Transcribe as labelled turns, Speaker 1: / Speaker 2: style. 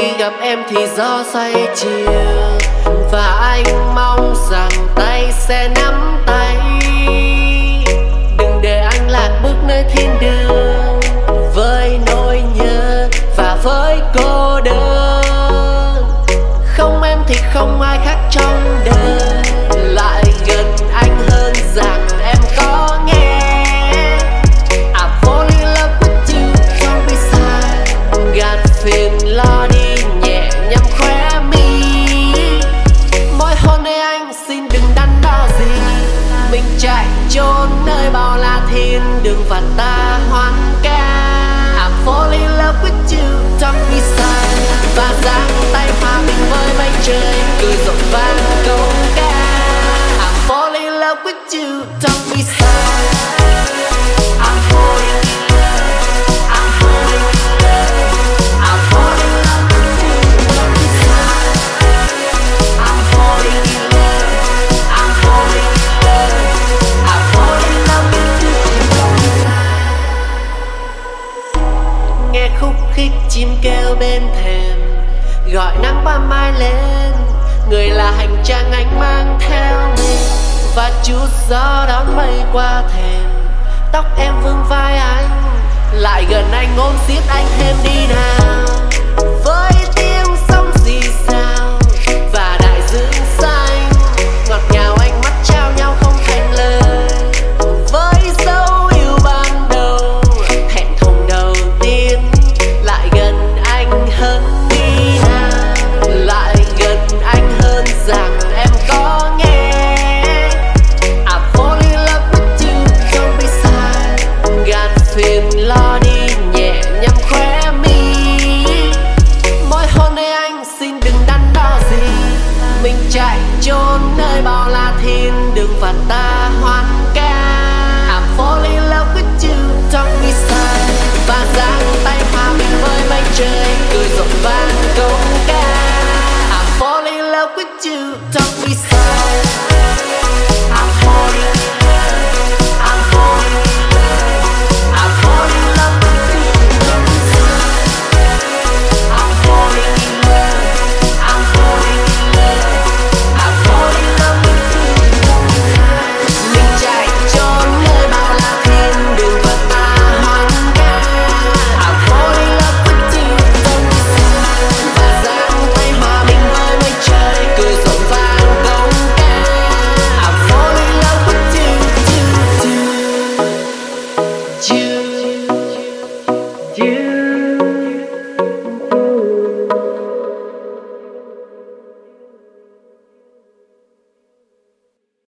Speaker 1: khi gặp em thì gió say chiều, và anh mong rằng tay sẽ nắm tay. Đừng để anh lạc bước nơi thiên đường, với nỗi nhớ và với cô đơn. Không em thì không ai khác trong đời lại gần anh hơn rằng em có nghe. I fall in love with you, don't be sad. Gạt phiền lo đi nhẹ nhắm khóe mi. Mỗi hôn nơi anh xin đừng đắn đo gì. Mình chạy trốn nơi bao la thiên đường và ta hoan ca. I fall in love with you, don't be sad. Và giang tay hòa mình với mây trời, cười rộn vang câu ca. I fall in love with you, don't be sad. I'm falling in love, I'm falling in love, I'm falling in love with you, don't be sad. I'm falling in love, I'm falling in love, I'm falling in love with you, don't be sad. Nghe khúc khích chim kêu bên thềm, gọi nắng ban mai lên. Người là hành trang anh mang theo mình, và chút gió đón mây qua thềm. Tóc em vương vai anh, lại gần anh ôm siết anh thêm đi nào. Với tiếng sóng rì rào và đại dương xanh, ngọt ngào ánh mắt trao nhau không thành lời. Với dấu yêu ban đầu, hẹn thùng đầu tiên, lại gần anh hơn đi nào. Lại gần anh hơn rằng em có nghe. I fall in love with you, don't be sad. Gạt phiền lo đi nhẹ nhắm khóe mi. Mỗi hôn nơi anh xin đừng đắn đo gì. Mình chạy trốn nơi bao la thiên đường và ta hoan ca. I fall in love with you, don't be sad. Và giang tay hòa mình với mây trời, cười rộn vang câu ca. I fall in love with you, don't be sad. I'm falling in love, I'm falling in love, I'm falling in love with you, don't be sad. I'm falling in love, I'm falling in love, I'm falling in love with you, don't be sad. Mình chạy trốn nơi bao la thiên đường và ta hoan ca. I fall in love with you, don't be sad. Và giang tay hòa mình với mây trời, cười rộn vang câu ca. I fall in love with you, you, you, you, you.